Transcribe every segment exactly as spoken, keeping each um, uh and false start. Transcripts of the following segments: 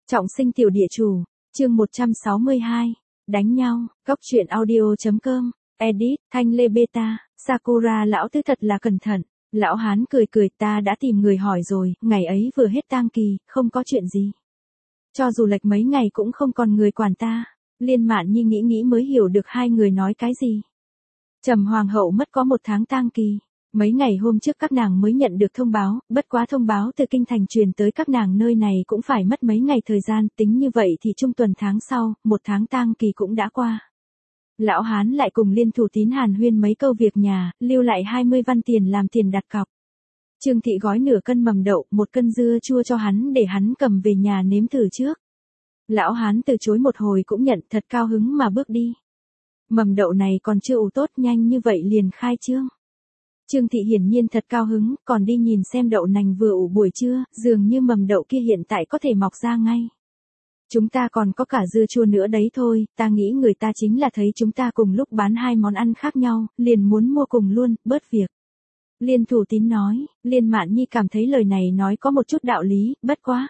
Trọng sinh tiểu địa chủ, chương một trăm sáu mươi hai, đánh nhau, góc truyện audio.com, edit, Thanh Lê Beta, Sakura lão tứ thật là cẩn thận. Lão hán cười cười, ta đã tìm người hỏi rồi, ngày ấy vừa hết tang kỳ, không có chuyện gì. Cho dù lệch mấy ngày cũng không còn người quản ta. Liên Mạn Nhi nghĩ nghĩ mới hiểu được hai người nói cái gì. Trầm hoàng hậu mất có một tháng tang kỳ. Mấy ngày hôm trước các nàng mới nhận được thông báo, bất quá thông báo từ kinh thành truyền tới các nàng nơi này cũng phải mất mấy ngày thời gian, tính như vậy thì trung tuần tháng sau, một tháng tang kỳ cũng đã qua. Lão hán lại cùng Liên Thủ Tín hàn huyên mấy câu việc nhà, lưu lại hai mươi văn tiền làm tiền đặt cọc. Trương thị gói nửa cân mầm đậu, một cân dưa chua cho hắn để hắn cầm về nhà nếm thử trước. Lão hán từ chối một hồi cũng nhận, thật cao hứng mà bước đi. Mầm đậu này còn chưa ủ tốt, nhanh như vậy liền khai trương. Trương thị hiển nhiên thật cao hứng, còn đi nhìn xem đậu nành vừa ủ buổi trưa, dường như mầm đậu kia hiện tại có thể mọc ra ngay. Chúng ta còn có cả dưa chua nữa đấy thôi, ta nghĩ người ta chính là thấy chúng ta cùng lúc bán hai món ăn khác nhau, liền muốn mua cùng luôn, bớt việc. Liên Thủ Tín nói, Liên Mạn Nhi cảm thấy lời này nói có một chút đạo lý, bất quá.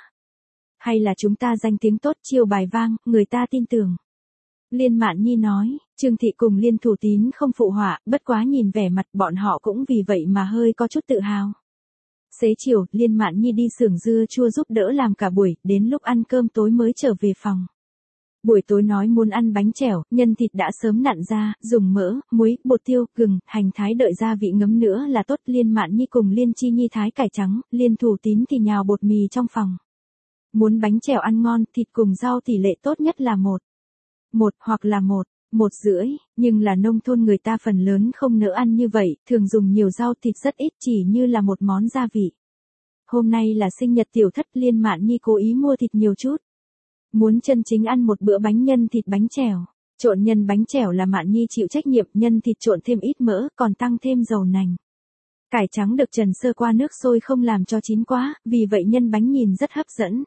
Hay là chúng ta danh tiếng tốt, chiêu bài vang, người ta tin tưởng. Liên Mạn Nhi nói, Trương thị cùng Liên Thủ Tín không phụ họa, bất quá nhìn vẻ mặt bọn họ cũng vì vậy mà hơi có chút tự hào. Xế chiều, Liên Mạn Nhi đi xưởng dưa chua giúp đỡ làm cả buổi, đến lúc ăn cơm tối mới trở về phòng. Buổi tối nói muốn ăn bánh chèo, nhân thịt đã sớm nặn ra, dùng mỡ, muối, bột tiêu, gừng, hành thái đợi gia vị ngấm nữa là tốt. Liên Mạn Nhi cùng Liên Chi Nhi thái cải trắng, Liên Thủ Tín thì nhào bột mì trong phòng. Muốn bánh chèo ăn ngon, thịt cùng rau tỷ lệ tốt nhất là một. Một hoặc là một, một rưỡi, nhưng là nông thôn người ta phần lớn không nỡ ăn như vậy, thường dùng nhiều rau thịt rất ít, chỉ như là một món gia vị. Hôm nay là sinh nhật tiểu thất, Liên Mạn Nhi cố ý mua thịt nhiều chút. Muốn chân chính ăn một bữa bánh nhân thịt bánh chèo. Trộn nhân bánh chèo là Mạn Nhi chịu trách nhiệm, nhân thịt trộn thêm ít mỡ, còn tăng thêm dầu nành. Cải trắng được trần sơ qua nước sôi không làm cho chín quá, vì vậy nhân bánh nhìn rất hấp dẫn.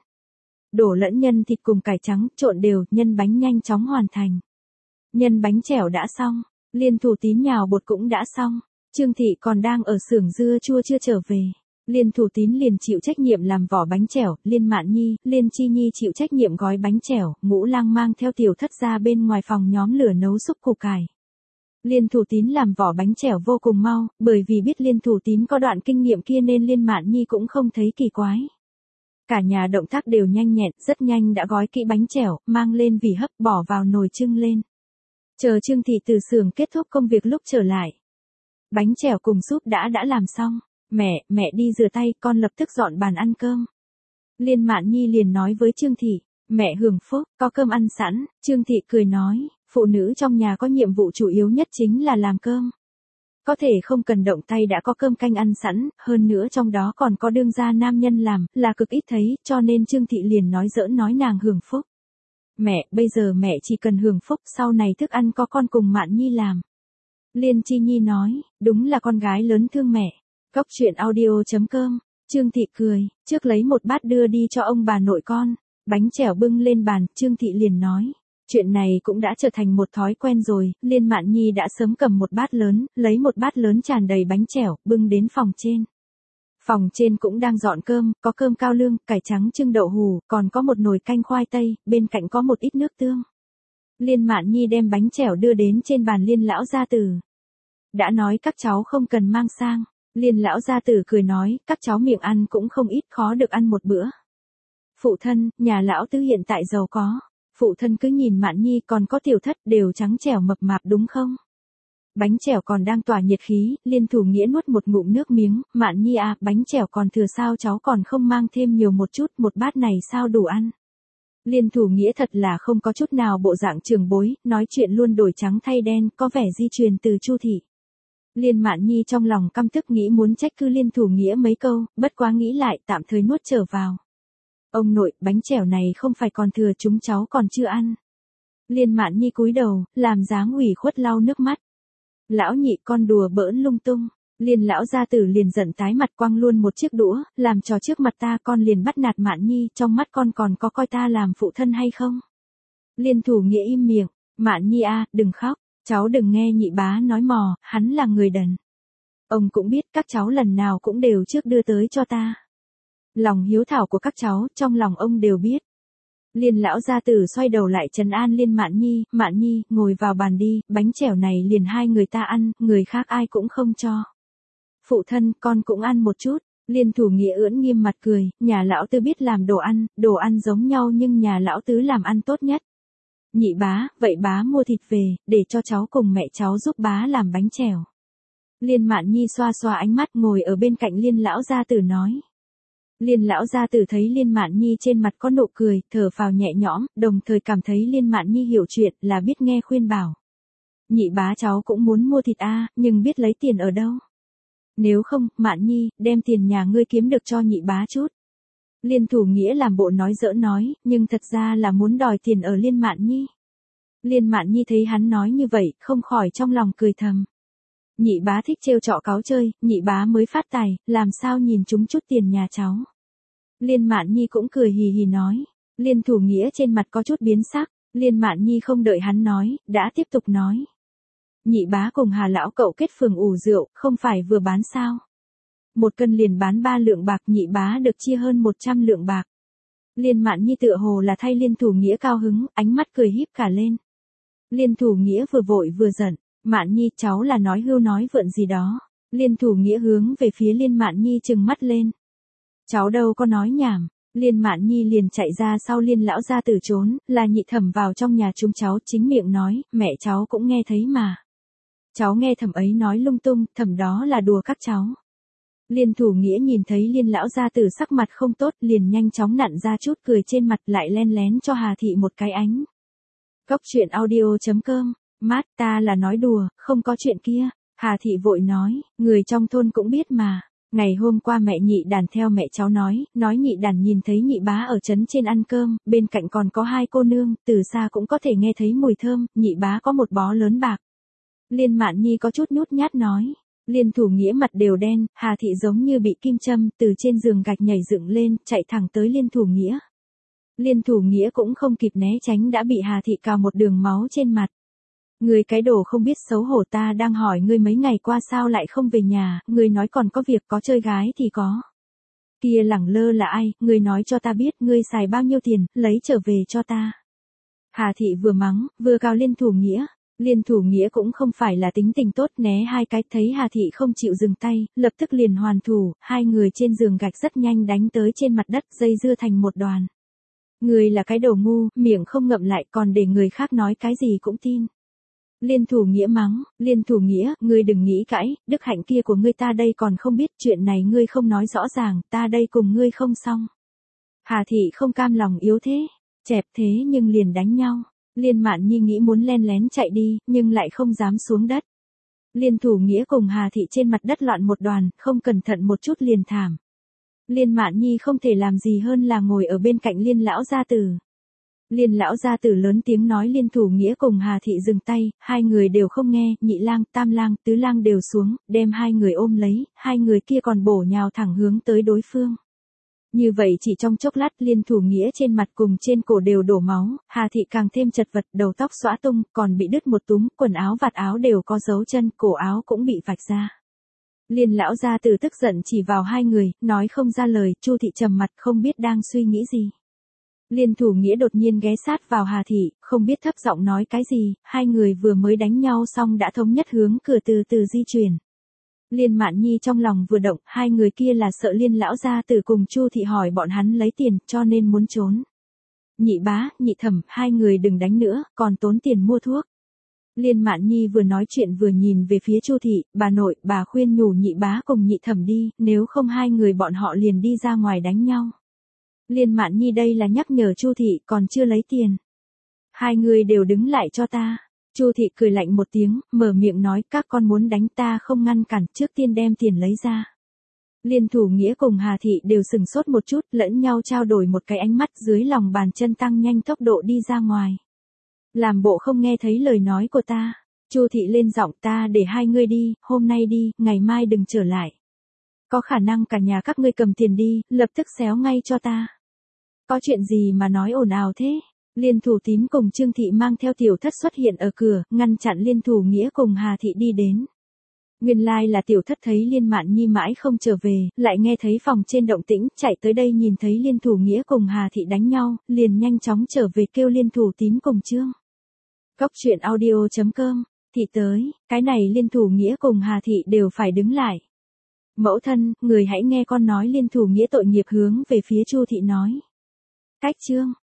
Đổ lẫn nhân thịt cùng cải trắng, trộn đều, nhân bánh nhanh chóng hoàn thành. Nhân bánh chèo đã xong, Liên Thủ Tín nhào bột cũng đã xong, Trương thị còn đang ở xưởng dưa chua chưa trở về. Liên Thủ Tín liền chịu trách nhiệm làm vỏ bánh chèo, Liên Mạn Nhi, Liên Chi Nhi chịu trách nhiệm gói bánh chèo, Ngũ Lang mang theo tiểu thất ra bên ngoài phòng nhóm lửa nấu súp củ cải. Liên Thủ Tín làm vỏ bánh chèo vô cùng mau, bởi vì biết Liên Thủ Tín có đoạn kinh nghiệm kia nên Liên Mạn Nhi cũng không thấy kỳ quái. Cả nhà động tác đều nhanh nhẹn, rất nhanh đã gói kỹ bánh chèo, mang lên vỉ hấp, bỏ vào nồi trưng lên. Chờ Trương thị từ xưởng kết thúc công việc lúc trở lại. Bánh chèo cùng súp đã đã làm xong. Mẹ, mẹ đi rửa tay, con lập tức dọn bàn ăn cơm. Liên Mạn Nhi liền nói với Trương thị, mẹ hưởng phúc, có cơm ăn sẵn. Trương thị cười nói, phụ nữ trong nhà có nhiệm vụ chủ yếu nhất chính là làm cơm. Có thể không cần động tay đã có cơm canh ăn sẵn, hơn nữa trong đó còn có đương gia nam nhân làm, là cực ít thấy, cho nên Trương thị liền nói giỡn nói nàng hưởng phúc. Mẹ, bây giờ mẹ chỉ cần hưởng phúc, sau này thức ăn có con cùng Mạn Nhi làm. Liên Chi Nhi nói, đúng là con gái lớn thương mẹ. Góc truyện audio.com, Trương thị cười, trước lấy một bát đưa đi cho ông bà nội con, bánh chèo bưng lên bàn, Trương thị liền nói. Chuyện này cũng đã trở thành một thói quen rồi, Liên Mạn Nhi đã sớm cầm một bát lớn, lấy một bát lớn tràn đầy bánh chèo, bưng đến phòng trên. Phòng trên cũng đang dọn cơm, có cơm cao lương, cải trắng trưng đậu hù, còn có một nồi canh khoai tây, bên cạnh có một ít nước tương. Liên Mạn Nhi đem bánh chèo đưa đến trên bàn Liên lão gia tử. Đã nói các cháu không cần mang sang. Liên lão gia tử cười nói, các cháu miệng ăn cũng không ít, khó được ăn một bữa. Phụ thân, nhà lão tứ hiện tại giàu có. Phụ thân cứ nhìn Mạn Nhi còn có tiểu thất đều trắng trẻo mập mạp đúng không? Bánh chèo còn đang tỏa nhiệt khí, Liên Thủ Nghĩa nuốt một ngụm nước miếng, Mạn Nhi à, bánh chèo còn thừa sao cháu còn không mang thêm nhiều một chút, một bát này sao đủ ăn? Liên Thủ Nghĩa thật là không có chút nào bộ dạng trường bối, nói chuyện luôn đổi trắng thay đen, có vẻ di truyền từ Chu thị. Liên Mạn Nhi trong lòng căm tức nghĩ muốn trách cứ Liên Thủ Nghĩa mấy câu, bất quá nghĩ lại tạm thời nuốt trở vào. Ông nội, bánh chèo này không phải còn thừa chúng cháu còn chưa ăn. Liên Mạn Nhi cúi đầu, làm dáng ủy khuất lau nước mắt. Lão nhị con đùa bỡn lung tung. Liên lão gia tử liền giận tái mặt quăng luôn một chiếc đũa, làm trò trước mặt ta con liền bắt nạt Mạn Nhi, trong mắt con còn có coi ta làm phụ thân hay không? Liên Thủ Nghĩa im miệng, Mạn Nhi à, đừng khóc. Cháu đừng nghe nhị bá nói mò, hắn là người đần. Ông cũng biết các cháu lần nào cũng đều trước đưa tới cho ta. Lòng hiếu thảo của các cháu, trong lòng ông đều biết. Liên lão gia tử xoay đầu lại trấn an Liên Mạn Nhi, Mạn Nhi, ngồi vào bàn đi, bánh chèo này liền hai người ta ăn, người khác ai cũng không cho. Phụ thân, con cũng ăn một chút. Liên Thủ Nghĩa ưỡn nghiêm mặt cười, nhà lão tứ biết làm đồ ăn, đồ ăn giống nhau nhưng nhà lão tứ làm ăn tốt nhất. Nhị bá, vậy bá mua thịt về, để cho cháu cùng mẹ cháu giúp bá làm bánh chèo. Liên Mạn Nhi xoa xoa ánh mắt ngồi ở bên cạnh Liên lão gia tử nói. Liên lão gia tử thấy Liên Mạn Nhi trên mặt có nụ cười, thở phào nhẹ nhõm, đồng thời cảm thấy Liên Mạn Nhi hiểu chuyện, là biết nghe khuyên bảo. Nhị bá cháu cũng muốn mua thịt a, nhưng biết lấy tiền ở đâu. Nếu không, Mạn Nhi, đem tiền nhà ngươi kiếm được cho nhị bá chút. Liên Thủ Nghĩa làm bộ nói giỡn nói, nhưng thật ra là muốn đòi tiền ở Liên Mạn Nhi. Liên Mạn Nhi thấy hắn nói như vậy, không khỏi trong lòng cười thầm. Nhị bá thích trêu trọ cáu chơi, nhị bá mới phát tài, làm sao nhìn chúng chút tiền nhà cháu. Liên Mạn Nhi cũng cười hì hì nói. Liên Thủ Nghĩa trên mặt có chút biến sắc, Liên Mạn Nhi không đợi hắn nói, đã tiếp tục nói. Nhị bá cùng Hà lão cậu kết phường ủ rượu, không phải vừa bán sao. Một cân liền bán ba lượng bạc, nhị bá được chia hơn một trăm lượng bạc. Liên Mạn Nhi tựa hồ là thay Liên Thủ Nghĩa cao hứng, ánh mắt cười híp cả lên. Liên Thủ Nghĩa vừa vội vừa giận, Mạn Nhi cháu là nói hưu nói vượn gì đó. Liên Thủ Nghĩa hướng về phía Liên Mạn Nhi trừng mắt lên. Cháu đâu có nói nhảm. Liên Mạn Nhi liền chạy ra sau Liên lão gia tử trốn, là nhị thẩm vào trong nhà chúng cháu chính miệng nói, mẹ cháu cũng nghe thấy mà. Cháu nghe thẩm ấy nói lung tung, thẩm đó là đùa các cháu. Liên Thủ Nghĩa nhìn thấy Liên lão gia tử sắc mặt không tốt, liền nhanh chóng nặn ra chút cười trên mặt, lại len lén cho Hà thị một cái ánh. Cốc truyện audio chấm com, mát, ta là nói đùa, không có chuyện kia. Hà thị vội nói, người trong thôn cũng biết mà. Ngày hôm qua mẹ nhị đàn theo mẹ cháu nói, nói nhị đàn nhìn thấy nhị bá ở trấn trên ăn cơm, bên cạnh còn có hai cô nương, từ xa cũng có thể nghe thấy mùi thơm, nhị bá có một bó lớn bạc. Liên Mạn Nhi có chút nhút nhát nói. Liên Thủ Nghĩa mặt đều đen, Hà thị giống như bị kim châm, từ trên giường gạch nhảy dựng lên, chạy thẳng tới Liên Thủ Nghĩa. Liên Thủ Nghĩa cũng không kịp né tránh đã bị Hà thị cào một đường máu trên mặt. Người cái đồ không biết xấu hổ, ta đang hỏi ngươi mấy ngày qua sao lại không về nhà, ngươi nói còn có việc, có chơi gái thì có. Kia lẳng lơ là ai, ngươi nói cho ta biết, ngươi xài bao nhiêu tiền, lấy trở về cho ta. Hà thị vừa mắng, vừa cào Liên Thủ Nghĩa. Liên Thủ Nghĩa cũng không phải là tính tình tốt, né hai cái, thấy Hà thị không chịu dừng tay, lập tức liền hoàn thủ, hai người trên giường gạch rất nhanh đánh tới trên mặt đất, dây dưa thành một đoàn. Người là cái đầu ngu, miệng không ngậm lại, còn để người khác nói cái gì cũng tin. Liên Thủ Nghĩa mắng, Liên Thủ Nghĩa, ngươi đừng nghĩ cãi, đức hạnh kia của ngươi ta đây còn không biết, chuyện này ngươi không nói rõ ràng, ta đây cùng ngươi không xong. Hà thị không cam lòng yếu thế, chẹp thế nhưng liền đánh nhau. Liên Mạn Nhi nghĩ muốn len lén chạy đi, nhưng lại không dám xuống đất. Liên Thủ Nghĩa cùng Hà thị trên mặt đất loạn một đoàn, không cẩn thận một chút liền thảm. Liên Mạn Nhi không thể làm gì hơn là ngồi ở bên cạnh Liên lão gia tử. Liên lão gia tử lớn tiếng nói Liên Thủ Nghĩa cùng Hà thị dừng tay, hai người đều không nghe, nhị lang, tam lang, tứ lang đều xuống, đem hai người ôm lấy, hai người kia còn bổ nhào thẳng hướng tới đối phương. Như vậy chỉ trong chốc lát Liên Thủ Nghĩa trên mặt cùng trên cổ đều đổ máu, Hà thị càng thêm chật vật, đầu tóc xõa tung, còn bị đứt một túm, quần áo vạt áo đều có dấu chân, cổ áo cũng bị vạch ra. Liên lão gia tử tức giận chỉ vào hai người, nói không ra lời, Chu thị trầm mặt không biết đang suy nghĩ gì. Liên Thủ Nghĩa đột nhiên ghé sát vào Hà thị, không biết thấp giọng nói cái gì, hai người vừa mới đánh nhau xong đã thống nhất hướng cửa từ từ di chuyển. Liên Mạn Nhi trong lòng vừa động, hai người kia là sợ Liên lão gia tử cùng Chu thị hỏi bọn hắn lấy tiền, cho nên muốn trốn. Nhị bá, nhị thẩm, hai người đừng đánh nữa, còn tốn tiền mua thuốc. Liên Mạn Nhi vừa nói chuyện vừa nhìn về phía Chu thị, bà nội, bà khuyên nhủ nhị bá cùng nhị thẩm đi, nếu không hai người bọn họ liền đi ra ngoài đánh nhau. Liên Mạn Nhi đây là nhắc nhở Chu thị, còn chưa lấy tiền. Hai người đều đứng lại cho ta. Chu thị cười lạnh một tiếng, mở miệng nói, các con muốn đánh ta không ngăn cản, trước tiên đem tiền lấy ra. Liên Thủ Nghĩa cùng Hà thị đều sừng sốt một chút, lẫn nhau trao đổi một cái ánh mắt, dưới lòng bàn chân tăng nhanh tốc độ đi ra ngoài. Làm bộ không nghe thấy lời nói của ta. Chu thị lên giọng, ta để hai ngươi đi, hôm nay đi, ngày mai đừng trở lại. Có khả năng cả nhà các ngươi cầm tiền đi, lập tức xéo ngay cho ta. Có chuyện gì mà nói ồn ào thế? Liên Thủ Tín cùng Trương thị mang theo tiểu thất xuất hiện ở cửa, ngăn chặn Liên Thủ Nghĩa cùng Hà thị đi đến. Nguyên lai là tiểu thất thấy Liên Mạn Nhi mãi không trở về, lại nghe thấy phòng trên động tĩnh, chạy tới đây nhìn thấy Liên Thủ Nghĩa cùng Hà Thị đánh nhau, liền nhanh chóng trở về kêu Liên Thủ Tín cùng Trương. Cốc truyện audio chấm com, Thị tới, cái này Liên Thủ Nghĩa cùng Hà Thị đều phải đứng lại. Mẫu thân, người hãy nghe con nói. Liên Thủ Nghĩa tội nghiệp hướng về phía Chu Thị nói. Cách Trương,